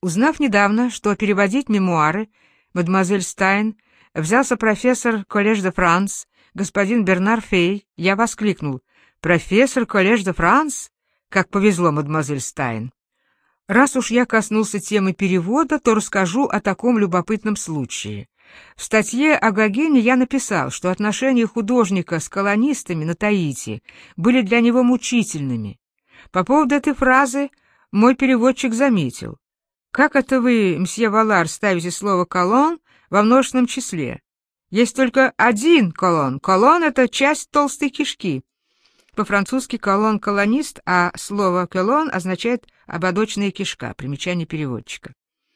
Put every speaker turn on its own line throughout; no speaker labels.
Узнав недавно, что переводить мемуары мадемуазель Стайн взялся профессор Коллеж де Франс, господин Бернар Фей, я воскликнул: «Профессор Коллеж де Франс? Как повезло, мадемуазель Стайн!» Раз уж я коснулся темы перевода, то расскажу о таком любопытном случае. В статье о Гогене я написал, что отношения художника с колонистами на Таити были для него мучительными. По поводу этой фразы мой переводчик заметил: «Как это вы, мсье Валар, ставите слово «колон» во множественном числе? Есть только один колон. Колон — это часть толстой кишки». По-французски «колон» — колонист, а слово «колон» означает «ободочная кишка». Примечание переводчика.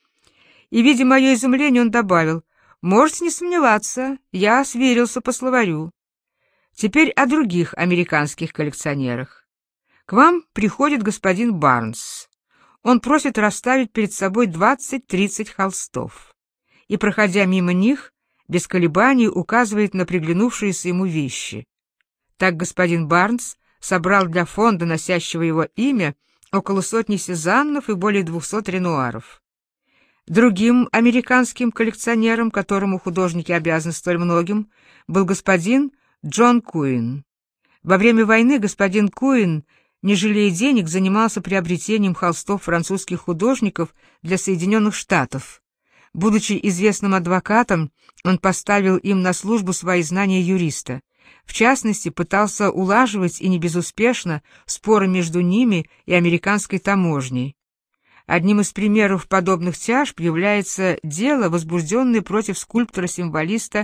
И, видя мое изумление, он добавил: «Можете не сомневаться, я сверился по словарю». Теперь о других американских коллекционерах. К вам приходит господин Барнс. Он просит расставить перед собой 20-30 холстов. И, проходя мимо них, без колебаний указывает на приглянувшиеся ему вещи. Так господин Барнс собрал для фонда, носящего его имя, около сотни Сезаннов и более 200 Ренуаров. Другим американским коллекционером, которому художники обязаны столь многим, был господин Джон Куин. Во время войны господин Куин, не жалея денег, занимался приобретением холстов французских художников для Соединенных Штатов. Будучи известным адвокатом, он поставил им на службу свои знания юриста. В частности, пытался улаживать, и не безуспешно, споры между ними и американской таможней. Одним из примеров подобных тяжб является дело, возбужденное против скульптора-символиста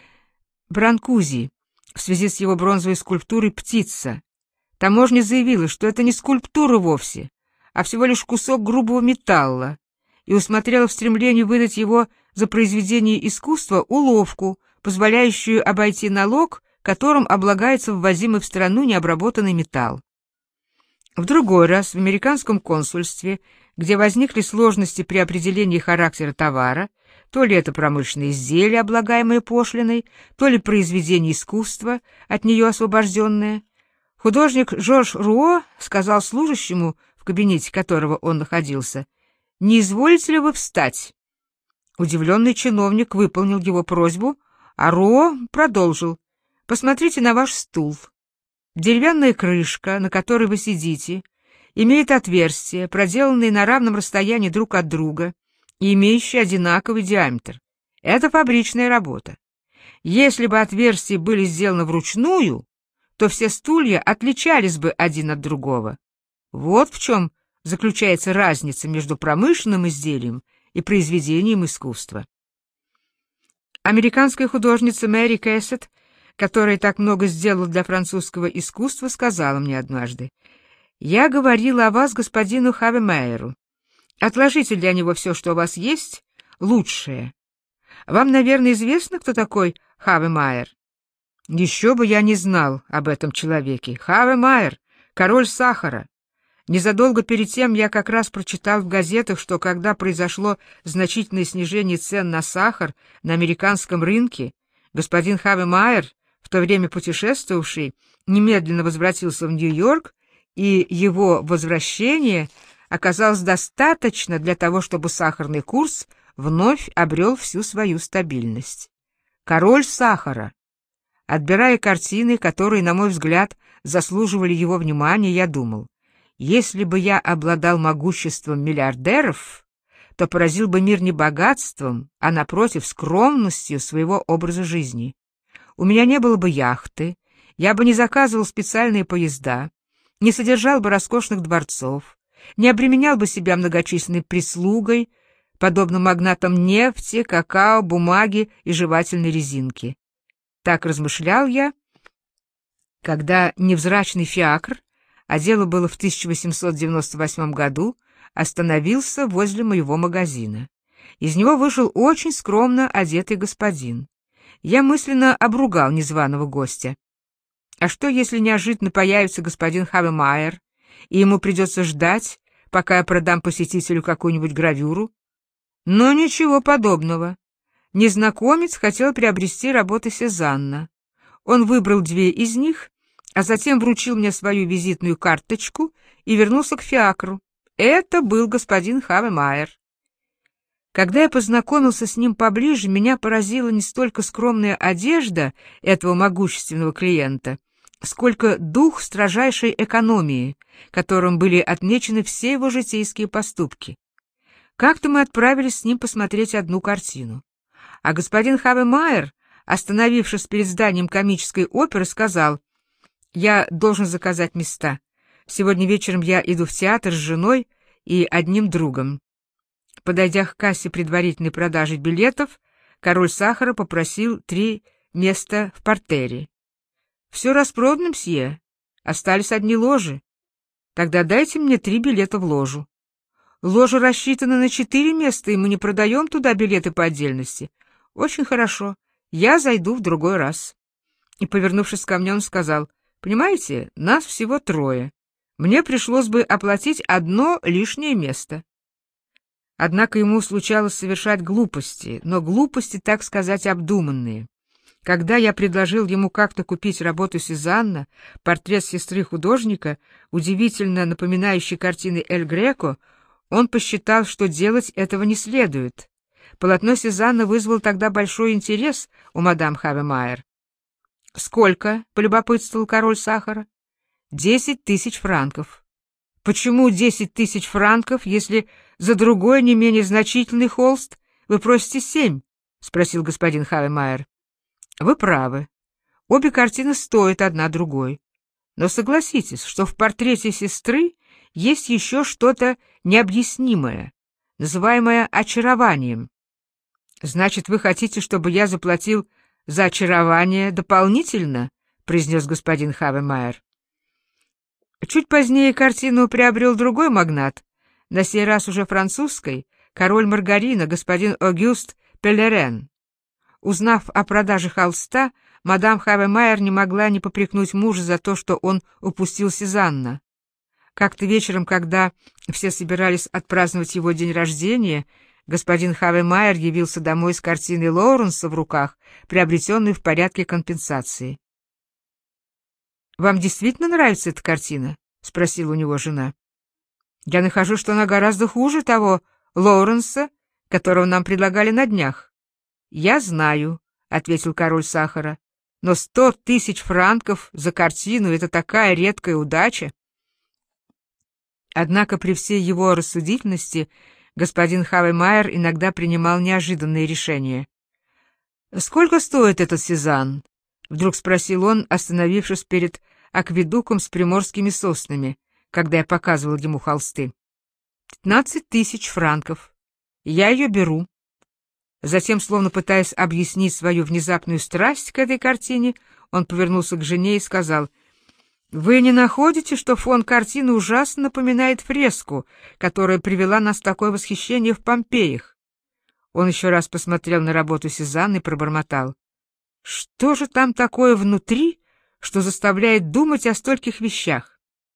Бранкузи в связи с его бронзовой скульптурой «Птица». Таможня заявила, что это не скульптура вовсе, а всего лишь кусок грубого металла, и усмотрела в стремлении выдать его за произведение искусства уловку, позволяющую обойти налог, которым облагается ввозимый в страну необработанный металл. В другой раз в американском консульстве, где возникли сложности при определении характера товара, то ли это промышленное изделие, облагаемое пошлиной, то ли произведение искусства, от нее освобожденное, художник Жорж Руо сказал служащему, в кабинете которого он находился: «Не изволите ли вы встать?» Удивленный чиновник выполнил его просьбу, а Руо продолжил: «Посмотрите на ваш стул. Деревянная крышка, на которой вы сидите, имеет отверстия, проделанные на равном расстоянии друг от друга и имеющие одинаковый диаметр. Это фабричная работа. Если бы отверстия были сделаны вручную, то все стулья отличались бы один от другого. Вот в чем заключается разница между промышленным изделием и произведением искусства». Американская художница Мэри Кэссет, которая так много сделала для французского искусства, сказала мне однажды: «Я говорила о вас господину Хаве Майеру. Отложите для него все, что у вас есть, лучшее. Вам, наверное, известно, кто такой Хаве Майер?» Еще бы я не знал об этом человеке. Хаве Майер, король сахара. Незадолго перед тем я как раз прочитал в газетах, что когда произошло значительное снижение цен на сахар на американском рынке, господин Хаве Майер, в то время путешествовавший, немедленно возвратился в Нью-Йорк, и его возвращение оказалось достаточно для того, чтобы сахарный курс вновь обрел всю свою стабильность. Король сахара. Отбирая картины, которые, на мой взгляд, заслуживали его внимания, я думал: если бы я обладал могуществом миллиардеров, то поразил бы мир не богатством, а, напротив, скромностью своего образа жизни. У меня не было бы яхты, я бы не заказывал специальные поезда, не содержал бы роскошных дворцов, не обременял бы себя многочисленной прислугой, подобно магнатам нефти, какао, бумаги и жевательной резинки. Так размышлял я, когда невзрачный фиакр, а дело было в 1898 году, остановился возле моего магазина. Из него вышел очень скромно одетый господин. Я мысленно обругал незваного гостя. А что, если неожиданно появится господин Хаве Майер, и ему придется ждать, пока я продам посетителю какую-нибудь гравюру? Но ничего подобного. Незнакомец хотел приобрести работы Сезанна. Он выбрал 2 из них, а затем вручил мне свою визитную карточку и вернулся к фиакру. Это был господин Хаве Майер. Когда я познакомился с ним поближе, меня поразила не столько скромная одежда этого могущественного клиента, сколько дух строжайшей экономии, которым были отмечены все его житейские поступки. Как-то мы отправились с ним посмотреть одну картину, а господин Хавемайер, остановившись перед зданием комической оперы, сказал: «Я должен заказать места. Сегодня вечером я иду в театр с женой и одним другом». Подойдя к кассе предварительной продажи билетов, король сахара попросил 3 места в партере. «Все распродано, мсье. Остались одни ложи. Тогда дайте мне 3 билета в ложу». «Ложа рассчитана на 4 места, и мы не продаем туда билеты по отдельности». «Очень хорошо. Я зайду в другой раз». И, повернувшись ко мне, он сказал: «Понимаете, нас всего 3. Мне пришлось бы оплатить 1 лишнее место». Однако ему случалось совершать глупости, но глупости, так сказать, обдуманные. Когда я предложил ему как-то купить работу Сезанна, портрет сестры художника, удивительно напоминающий картины Эль Греко, он посчитал, что делать этого не следует. Полотно Сезанна вызвало тогда большой интерес у мадам Хавемайер. «Сколько?» — полюбопытствовал король сахара. 10 000 франков. «Почему 10 000 франков, если за другой не менее значительный холст вы просите 7?» — спросил господин Хавемайер. «Вы правы. Обе картины стоят одна другой. Но согласитесь, что в портрете сестры есть еще что-то необъяснимое, называемое очарованием». «Значит, вы хотите, чтобы я заплатил за очарование дополнительно?» — произнес господин Хавемайер. Чуть позднее картину приобрел другой магнат, на сей раз уже французской, король Маргарина, господин Огюст Пеллерен. Узнав о продаже холста, мадам Хавемайер не могла не попрекнуть мужа за то, что он упустил Сезанна. Как-то вечером, когда все собирались отпраздновать его день рождения, господин Хавемайер явился домой с картиной Лоуренса в руках, приобретенной в порядке компенсации. «Вам действительно нравится эта картина?» — спросила у него жена. «Я нахожу, что она гораздо хуже того Лоуренса, которого нам предлагали на днях». «Я знаю», — ответил король сахара, — «но 100 000 франков за картину — это такая редкая удача». Однако при всей его рассудительности господин Хавемайер иногда принимал неожиданные решения. «Сколько стоит этот Сезанн?» — вдруг спросил он, остановившись перед акведуком с приморскими соснами, когда я показывал ему холсты. 15 000 франков. Я ее беру». Затем, словно пытаясь объяснить свою внезапную страсть к этой картине, он повернулся к жене и сказал: «Вы не находите, что фон картины ужасно напоминает фреску, которая привела нас в такое восхищение в Помпеях?» Он еще раз посмотрел на работу Сезанна и пробормотал: «Что же там такое внутри, что заставляет думать о стольких вещах?»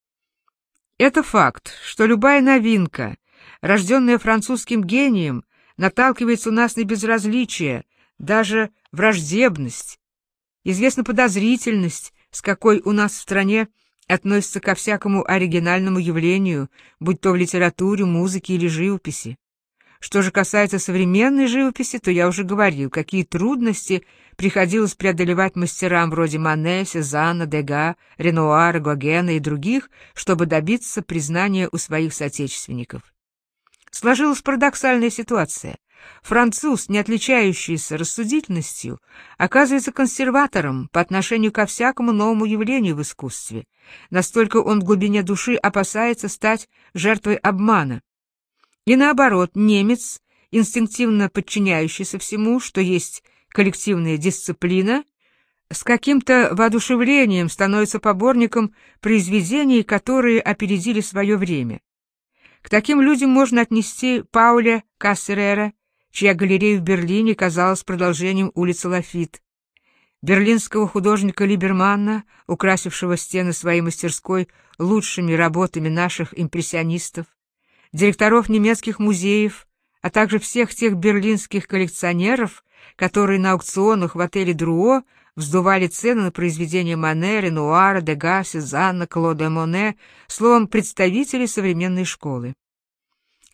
Это факт, что любая новинка, рожденная французским гением, наталкивается у нас на безразличие, даже враждебность. Известна подозрительность, с какой у нас в стране относятся ко всякому оригинальному явлению, будь то в литературе, музыке или живописи. Что же касается современной живописи, то я уже говорил, какие трудности приходилось преодолевать мастерам вроде Мане, Сезанна, Дега, Ренуара, Гогена и других, чтобы добиться признания у своих соотечественников. Сложилась парадоксальная ситуация. Француз, не отличающийся рассудительностью, оказывается консерватором по отношению ко всякому новому явлению в искусстве. Настолько он в глубине души опасается стать жертвой обмана. И наоборот, немец, инстинктивно подчиняющийся всему, что есть коллективная дисциплина, с каким-то воодушевлением становится поборником произведений, которые опередили свое время. К таким людям можно отнести Пауля Кассерера, чья галерея в Берлине казалась продолжением улицы Лафит, берлинского художника Либермана, украсившего стены своей мастерской лучшими работами наших импрессионистов, директоров немецких музеев, а также всех тех берлинских коллекционеров, которые на аукционах в отеле Друо вздували цены на произведения Мане, Ренуара, Дега, Сезанна, Клода Моне, словом, представителей современной школы.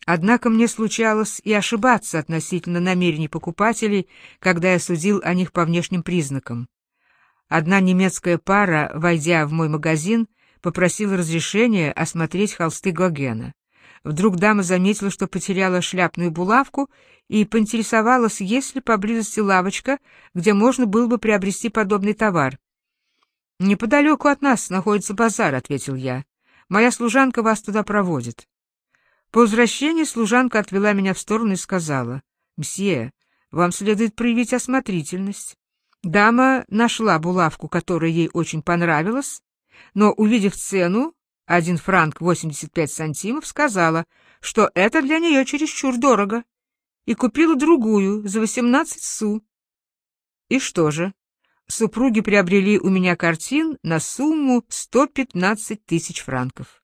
Однако мне случалось и ошибаться относительно намерений покупателей, когда я судил о них по внешним признакам. Одна немецкая пара, войдя в мой магазин, попросила разрешения осмотреть холсты Гогена. Вдруг дама заметила, что потеряла шляпную булавку, и поинтересовалась, есть ли поблизости лавочка, где можно было бы приобрести подобный товар. «Неподалеку от нас находится базар», — ответил я. «Моя служанка вас туда проводит». По возвращении служанка отвела меня в сторону и сказала: «Мсье, вам следует проявить осмотрительность». Дама нашла булавку, которая ей очень понравилась, но, увидев цену, 1 франк 85 сантимов, сказала, что это для нее чересчур дорого, и купила другую за 18 су. И что же? Супруги приобрели у меня картин на сумму 115 тысяч франков.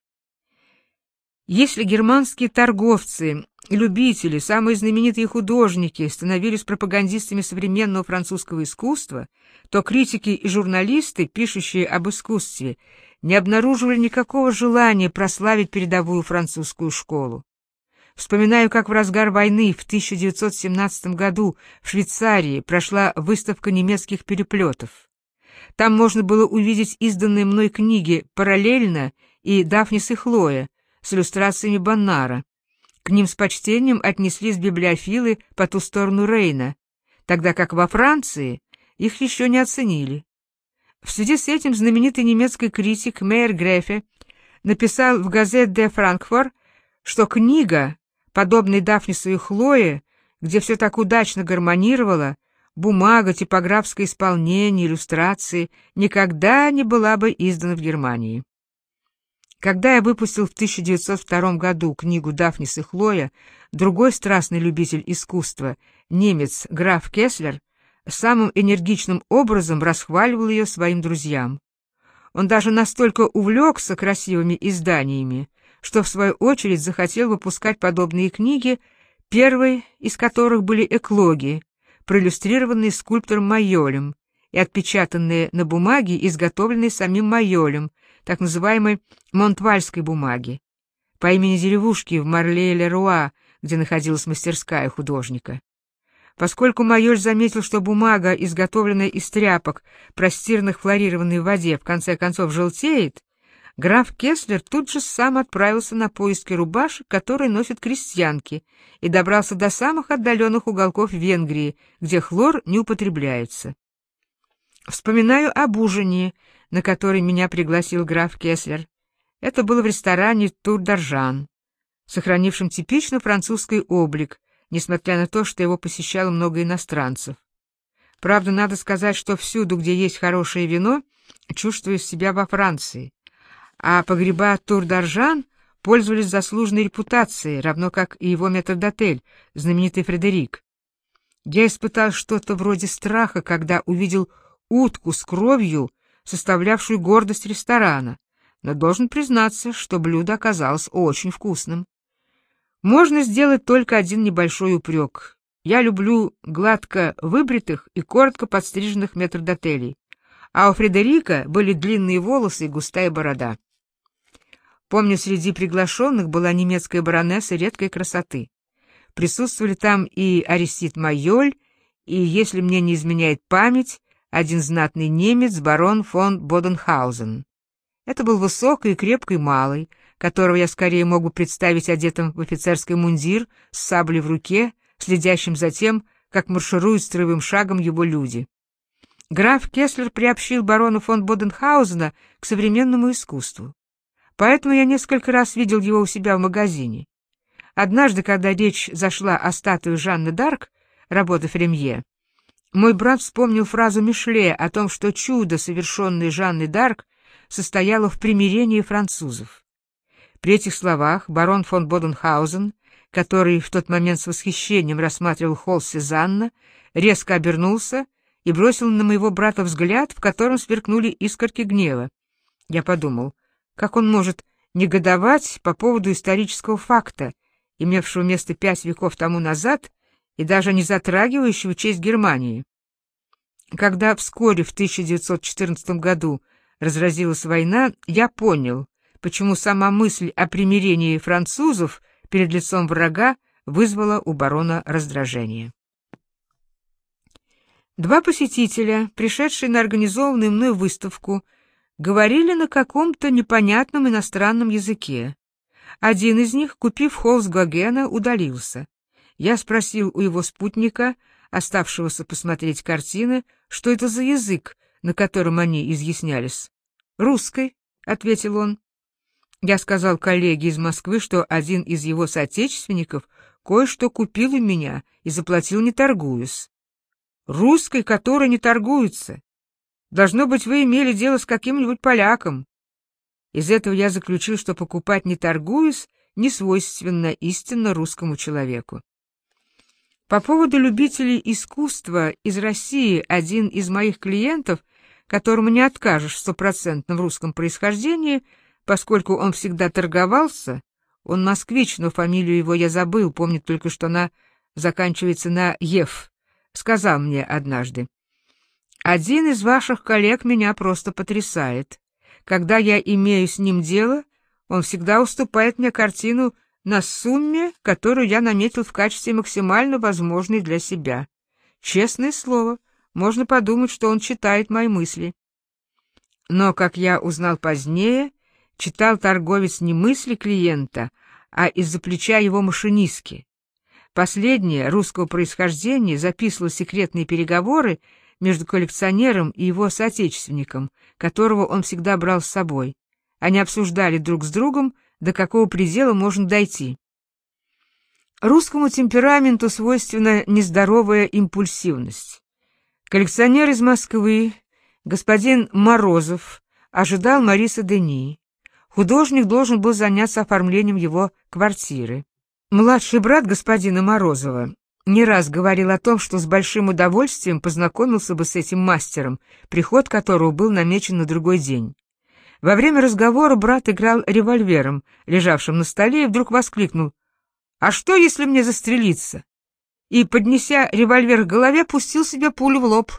Если германские торговцы, любители, самые знаменитые художники становились пропагандистами современного французского искусства, то критики и журналисты, пишущие об искусстве, не обнаруживали никакого желания прославить передовую французскую школу. Вспоминаю, как в разгар войны в 1917 году в Швейцарии прошла выставка немецких переплетов. Там можно было увидеть изданные мной книги «Параллельно» и «Дафнис и Хлоя» с иллюстрациями Боннара. К ним с почтением отнеслись библиофилы по ту сторону Рейна, тогда как во Франции их еще не оценили. В связи с этим знаменитый немецкий критик Мейер Грефе написал в «Газет де Франкфурт», что книга, подобной Дафнису и Хлое, где все так удачно гармонировало, бумага, типографское исполнение, иллюстрации, никогда не была бы издана в Германии. Когда я выпустил в 1902 году книгу «Дафнис и Хлоя», другой страстный любитель искусства, немец граф Кеслер, самым энергичным образом расхваливал ее своим друзьям. Он даже настолько увлекся красивыми изданиями, что в свою очередь захотел выпускать подобные книги, первой из которых были эклоги, проиллюстрированные скульптором Майолем и отпечатанные на бумаге, изготовленной самим Майолем, так называемой монтвальской бумаги, по имени деревушки в Марле-ле-Руа, где находилась мастерская художника. Поскольку Майоль заметил, что бумага, изготовленная из тряпок, простиранных в хлорированной воде, в конце концов желтеет, граф Кеслер тут же сам отправился на поиски рубашек, которые носят крестьянки, и добрался до самых отдаленных уголков Венгрии, где хлор не употребляется. Вспоминаю об ужине, на который меня пригласил граф Кеслер. Это было в ресторане «Тур-д'Аржан», сохранившем типично французский облик, несмотря на то, что его посещало много иностранцев. Правда, надо сказать, что всюду, где есть хорошее вино, чувствую себя во Франции. А погреба Тур-д'Аржан пользовались заслуженной репутацией, равно как и его метрдотель, знаменитый Фредерик. Я испытал что-то вроде страха, когда увидел утку с кровью, составлявшую гордость ресторана, но должен признаться, что блюдо оказалось очень вкусным. Можно сделать только один небольшой упрек. Я люблю гладко выбритых и коротко подстриженных метрдотелей, а у Фредерика были длинные волосы и густая борода. Помню, среди приглашенных была немецкая баронесса редкой красоты. Присутствовали там и Аристид Майоль, и, если мне не изменяет память, один знатный немец, барон фон Боденхаузен. Это был высокий и крепкий малый, которого я скорее мог бы представить одетым в офицерский мундир, с саблей в руке, следящим за тем, как маршируют строевым шагом его люди. Граф Кеслер приобщил барона фон Боденхаузена к современному искусству. Поэтому я несколько раз видел его у себя в магазине. Однажды, когда речь зашла о статуе Жанны д'Арк, работы Фремье, мой брат вспомнил фразу Мишле о том, что чудо, совершенное Жанной д'Арк, состояло в примирении французов. При этих словах барон фон Боденхаузен, который в тот момент с восхищением рассматривал холст Сезанна, резко обернулся и бросил на моего брата взгляд, в котором сверкнули искорки гнева. Я подумал, как он может негодовать по поводу исторического факта, имевшего место 5 веков тому назад и даже не затрагивающего честь Германии. Когда вскоре в 1914 году разразилась война, я понял, почему сама мысль о примирении французов перед лицом врага вызвало у барона раздражение. Два посетителя, пришедшие на организованную мной выставку, говорили на каком-то непонятном иностранном языке. Один из них, купив холст Гогена, удалился. Я спросил у его спутника, оставшегося посмотреть картины, что это за язык, на котором они изъяснялись. «Русской», — ответил он. Я сказал коллеге из Москвы, что один из его соотечественников кое-что купил у меня и заплатил, не торгуясь. «Русской, которая не торгуется. Должно быть, вы имели дело с каким-нибудь поляком». Из этого я заключил, что покупать не торгуясь не свойственно истинно русскому человеку. По поводу любителей искусства из России один из моих клиентов, которому не откажешь в стопроцентном русском происхождении, поскольку он всегда торговался, он москвич, но фамилию его я забыл, помню только, что она заканчивается на «ев», сказал мне однажды: «Один из ваших коллег меня просто потрясает. Когда я имею с ним дело, он всегда уступает мне картину на сумме, которую я наметил в качестве максимально возможной для себя. Честное слово, можно подумать, что он читает мои мысли». Но, как я узнал позднее, читал торговец не мысли клиента, а из-за плеча его машинистки. Последняя, русского происхождения, записывала секретные переговоры между коллекционером и его соотечественником, которого он всегда брал с собой. Они обсуждали друг с другом, до какого предела можно дойти. Русскому темпераменту свойственна нездоровая импульсивность. Коллекционер из Москвы, господин Морозов, ожидал Мариса Дени. Художник должен был заняться оформлением его квартиры. Младший брат господина Морозова не раз говорил о том, что с большим удовольствием познакомился бы с этим мастером, приход которого был намечен на другой день. Во время разговора брат играл револьвером, лежавшим на столе, и вдруг воскликнул: «А что, если мне застрелиться?» И, поднеся револьвер к голове, пустил себе пулю в лоб.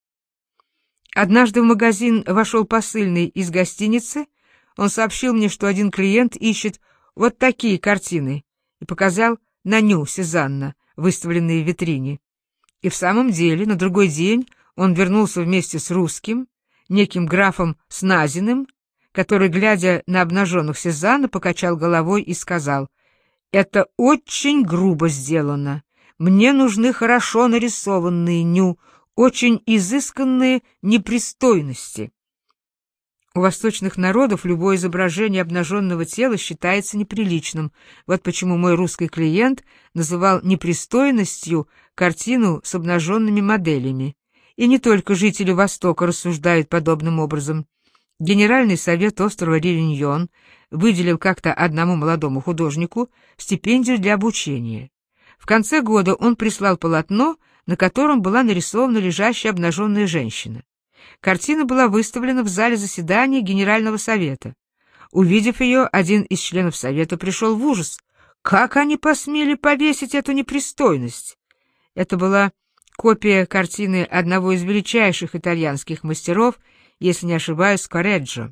Однажды в магазин вошел посыльный из гостиницы. Он сообщил мне, что один клиент ищет вот такие картины, и показал на Ню Сезанна, выставленные в витрине. И в самом деле на другой день он вернулся вместе с русским, неким графом Сназиным, который, глядя на обнаженных Сезанна, покачал головой и сказал: «Это очень грубо сделано. Мне нужны хорошо нарисованные Ню, очень изысканные непристойности». У восточных народов любое изображение обнаженного тела считается неприличным. Вот почему мой русский клиент называл непристойностью картину с обнаженными моделями. И не только жители Востока рассуждают подобным образом. Генеральный совет острова Реюньон выделил как-то одному молодому художнику стипендию для обучения. В конце года он прислал полотно, на котором была нарисована лежащая обнаженная женщина. Картина была выставлена в зале заседания Генерального совета. Увидев ее, один из членов совета пришел в ужас. Как они посмели повесить эту непристойность? Это была копия картины одного из величайших итальянских мастеров, если не ошибаюсь, Корреджо.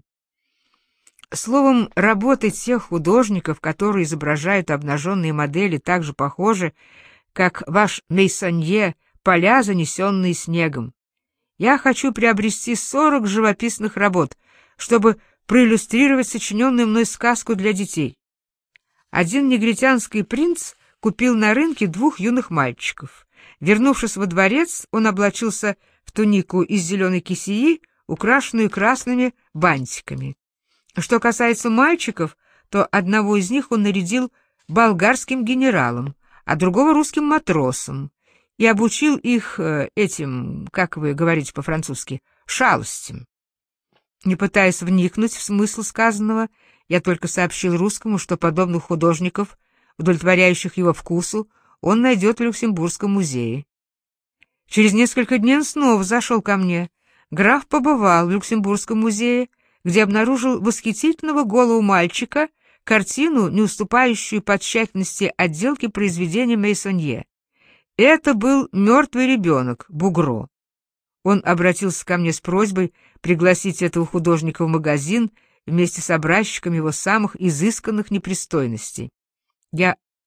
Словом, работы тех художников, которые изображают обнаженные модели, так же похожи, как ваш Мейсонье, поля, занесенные снегом. Я хочу приобрести 40 живописных работ, чтобы проиллюстрировать сочиненную мной сказку для детей. Один негритянский принц купил на рынке 2 юных мальчиков. Вернувшись во дворец, он облачился в тунику из зеленой кисеи, украшенную красными бантиками. Что касается мальчиков, то одного из них он нарядил болгарским генералом, а другого русским матросом, и обучил их этим, как вы говорите по-французски, шалостям. Не пытаясь вникнуть в смысл сказанного, я только сообщил русскому, что подобных художников, удовлетворяющих его вкусу, он найдет в Люксембургском музее. Через несколько дней он снова зашел ко мне. Граф побывал в Люксембургском музее, где обнаружил восхитительного голого мальчика, картину, не уступающую по тщательности отделке произведения Мейсонье. Это был мертвый ребенок, Бугро. Он обратился ко мне с просьбой пригласить этого художника в магазин вместе с образчиками его самых изысканных непристойностей. Я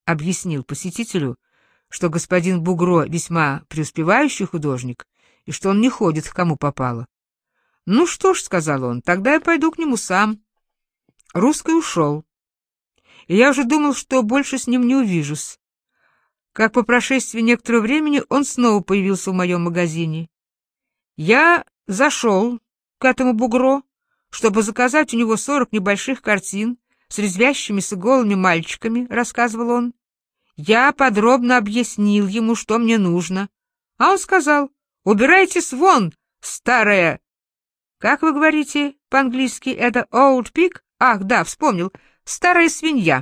объяснил посетителю, что господин Бугро весьма преуспевающий художник и что он не ходит к кому попало. «Ну что ж», — сказал он, — «тогда я пойду к нему сам». Русский ушел, и я уже думал, что больше с ним не увижусь. Как по прошествии некоторого времени он снова появился в моем магазине. Я зашел к этому Бугро, чтобы заказать у него 40 небольших картин с резвящимися голыми мальчиками, — рассказывал он. Я подробно объяснил ему, что мне нужно, а он сказал: «Убирайтесь вон, старая...» Как вы говорите по-английски, это old pig? Ах, да, вспомнил, старая свинья.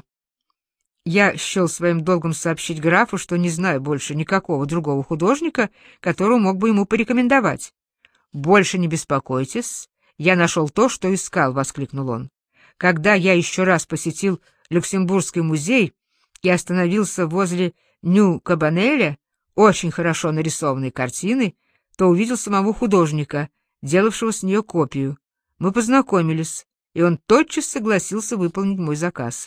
Я счел своим долгом сообщить графу, что не знаю больше никакого другого художника, которого мог бы ему порекомендовать. «Больше не беспокойтесь, я нашел то, что искал», — воскликнул он. «Когда я еще раз посетил Люксембургский музей и остановился возле Нью-Кабанеля, очень хорошо нарисованной картины, то увидел самого художника, делавшего с нее копию. Мы познакомились, и он тотчас согласился выполнить мой заказ.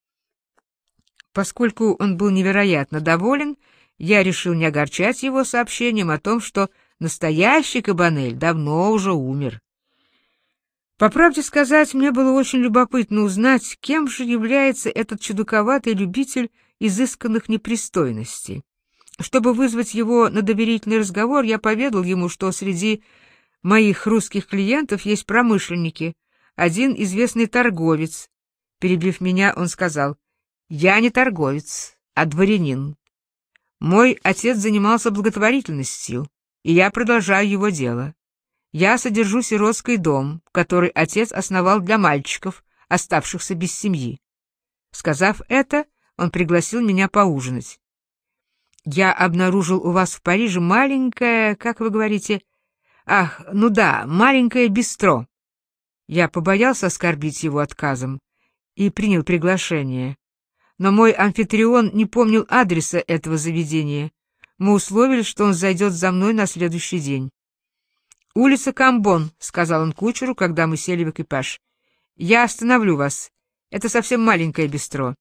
Поскольку он был невероятно доволен, я решил не огорчать его сообщением о том, что настоящий Кабанель давно уже умер. По правде сказать, мне было очень любопытно узнать, кем же является этот чудаковатый любитель изысканных непристойностей. Чтобы вызвать его на доверительный разговор, я поведал ему, что среди моих русских клиентов есть промышленники, один известный торговец. Перебив меня, он сказал: «Я не торговец, а дворянин. Мой отец занимался благотворительностью, и я продолжаю его дело. Я содержу сиротский дом, который отец основал для мальчиков, оставшихся без семьи». Сказав это, он пригласил меня поужинать. «Я обнаружил у вас в Париже маленькое, как вы говорите, ах, ну да, маленькое бистро». Я побоялся оскорбить его отказом и принял приглашение. Но мой амфитрион не помнил адреса этого заведения. Мы условились, что он зайдет за мной на следующий день. «Улица Камбон», — сказал он кучеру, когда мы сели в экипаж. «Я остановлю вас. Это совсем маленькое бистро».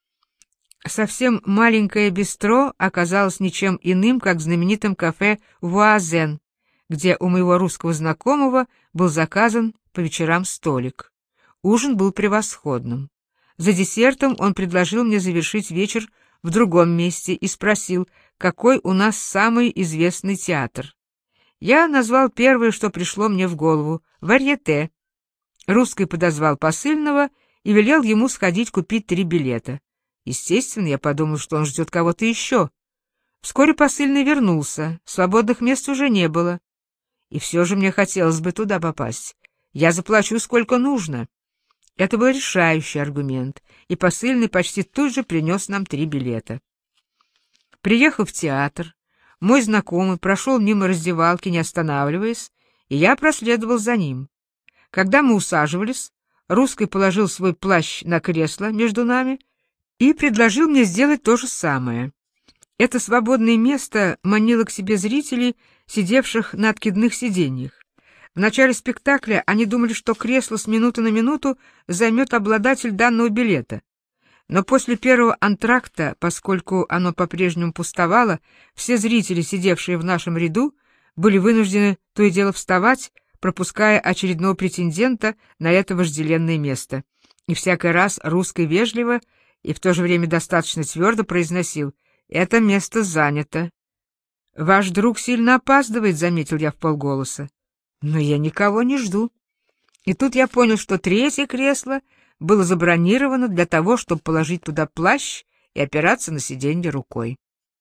Совсем маленькое бистро оказалось ничем иным, как знаменитым кафе «Вуазен», где у моего русского знакомого был заказан по вечерам столик. Ужин был превосходным. За десертом он предложил мне завершить вечер в другом месте и спросил, какой у нас самый известный театр. Я назвал первое, что пришло мне в голову — «Варьете». Русский подозвал посыльного и велел ему сходить купить 3 билета. Естественно, я подумал, что он ждет кого-то еще. Вскоре посыльный вернулся, свободных мест уже не было. И все же мне хотелось бы туда попасть. Я заплачу сколько нужно. Это был решающий аргумент, и посыльный почти тут же принес нам 3 билета. Приехав в театр, мой знакомый прошел мимо раздевалки, не останавливаясь, и я проследовал за ним. Когда мы усаживались, русский положил свой плащ на кресло между нами и предложил мне сделать то же самое. Это свободное место манило к себе зрителей, сидевших на откидных сиденьях. В начале спектакля они думали, что кресло с минуты на минуту займет обладатель данного билета. Но после первого антракта, поскольку оно по-прежнему пустовало, все зрители, сидевшие в нашем ряду, были вынуждены то и дело вставать, пропуская очередного претендента на это вожделенное место. И всякий раз русский вежливо и в то же время достаточно твердо произносил: «Это место занято». «Ваш друг сильно опаздывает», — заметил я вполголоса. «Но я никого не жду». И тут я понял, что 3-е кресло было забронировано для того, чтобы положить туда плащ и опираться на сиденье рукой.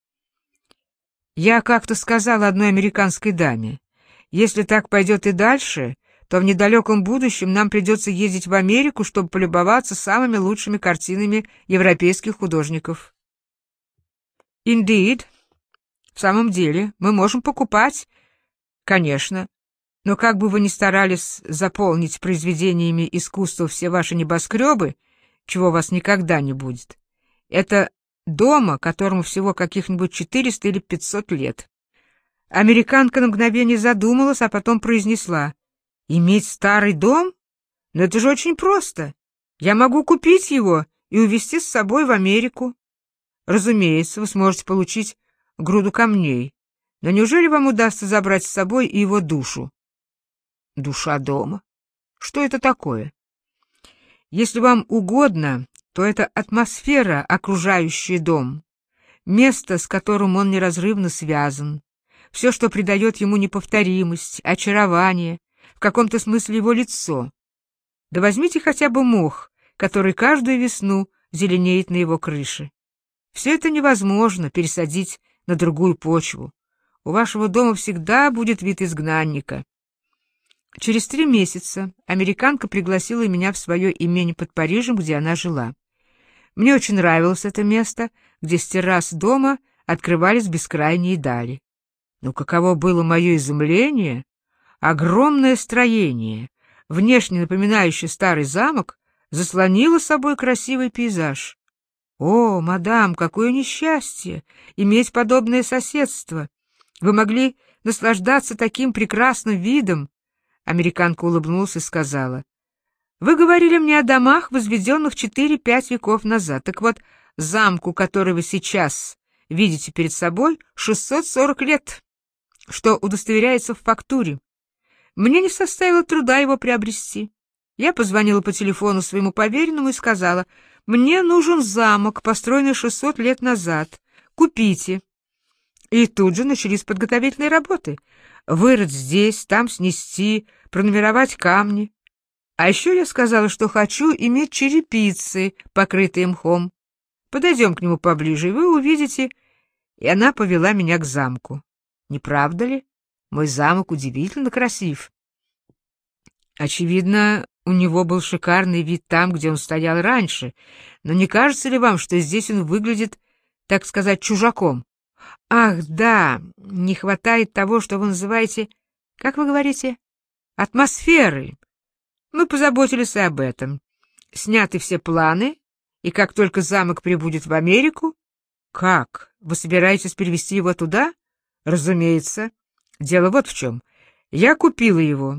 Я как-то сказал одной американской даме: «Если так пойдет и дальше, то в недалеком будущем нам придется ездить в Америку, чтобы полюбоваться самыми лучшими картинами европейских художников». Indeed. В самом деле, мы можем покупать, конечно, но как бы вы ни старались заполнить произведениями искусства все ваши небоскребы, чего у вас никогда не будет, это дома, которому всего каких-нибудь 400 или 500 лет. Американка на мгновение задумалась, а потом произнесла: «Иметь старый дом? Но это же очень просто. Я могу купить его и увезти с собой в Америку». Разумеется, вы сможете получить груду камней, но неужели вам удастся забрать с собой и его душу? Душа дома? Что это такое? Если вам угодно, то это атмосфера, окружающая дом, место, с которым он неразрывно связан, все, что придает ему неповторимость, очарование, в каком-то смысле его лицо. Да возьмите хотя бы мох, который каждую весну зеленеет на его крыше. Все это невозможно пересадить на другую почву. У вашего дома всегда будет вид изгнанника. Через 3 месяца американка пригласила меня в свое имение под Парижем, где она жила. Мне очень нравилось это место, где с террас дома открывались бескрайние дали. Но каково было мое изумление! Огромное строение, внешне напоминающее старый замок, заслонило собой красивый пейзаж. О, мадам, какое несчастье иметь подобное соседство! Вы могли наслаждаться таким прекрасным видом. Американка улыбнулась и сказала: «Вы говорили мне о домах, возведенных 4-5 веков назад. Так вот, замку, который вы сейчас видите перед собой, 640 лет, что удостоверяется в фактуре. Мне не составило труда его приобрести. Я позвонила по телефону своему поверенному и сказала: «Мне нужен замок, построенный 600 лет назад. Купите». И тут же начались подготовительные работы. Вырыть здесь, там снести, пронумеровать камни. А еще я сказала, что хочу иметь черепицы, покрытые мхом. Подойдем к нему поближе, и вы увидите. И она повела меня к замку. Не правда ли? Мой замок удивительно красив. Очевидно, у него был шикарный вид там, где он стоял раньше. Но не кажется ли вам, что здесь он выглядит, так сказать, чужаком? Ах, да, не хватает того, что вы называете, как вы говорите, атмосферой. Мы позаботились и об этом. Сняты все планы, и как только замок прибудет в Америку... Как? Вы собираетесь перевезти его туда? Разумеется. Дело вот в чем. Я купила его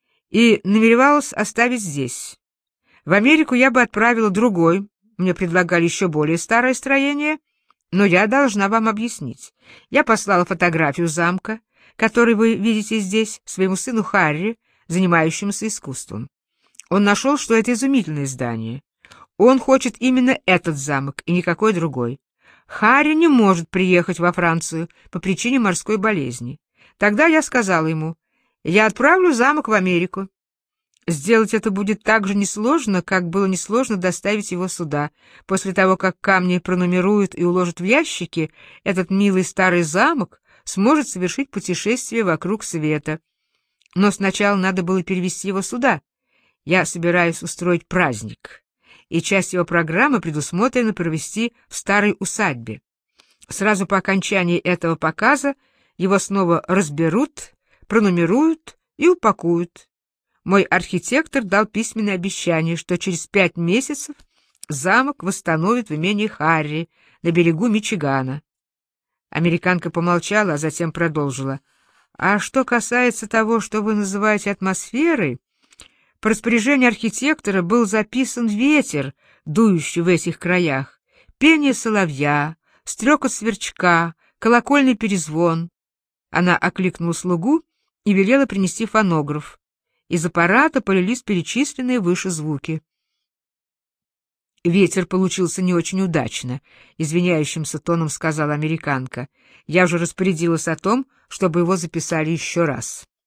и намеревалась оставить здесь. В Америку я бы отправила другой. Мне предлагали еще более старое строение, но я должна вам объяснить. Я послала фотографию замка, который вы видите здесь, своему сыну Харри, занимающемуся искусством. Он нашел, что это изумительное здание. Он хочет именно этот замок и никакой другой. Харри не может приехать во Францию по причине морской болезни. Тогда я сказала ему: я отправлю замок в Америку. Сделать это будет так же несложно, как было несложно доставить его сюда. После того, как камни пронумеруют и уложат в ящики, этот милый старый замок сможет совершить путешествие вокруг света. Но сначала надо было перевезти его сюда. Я собираюсь устроить праздник, и часть его программы предусмотрена провести в старой усадьбе. Сразу по окончании этого показа его снова разберут, пронумеруют и упакуют. Мой архитектор дал письменное обещание, что через 5 месяцев замок восстановит в имении Харри на берегу Мичигана. Американка помолчала, а затем продолжила: «А что касается того, что вы называете атмосферой, по распоряжению архитектора был записан ветер, дующий в этих краях, пение соловья, стрекот сверчка, колокольный перезвон». Она окликнула слугу и велела принести фонограф. Из аппарата полились перечисленные выше звуки. «Ветер получился не очень удачно», — извиняющимся тоном сказала американка. «Я уже распорядилась о том, чтобы его записали еще раз».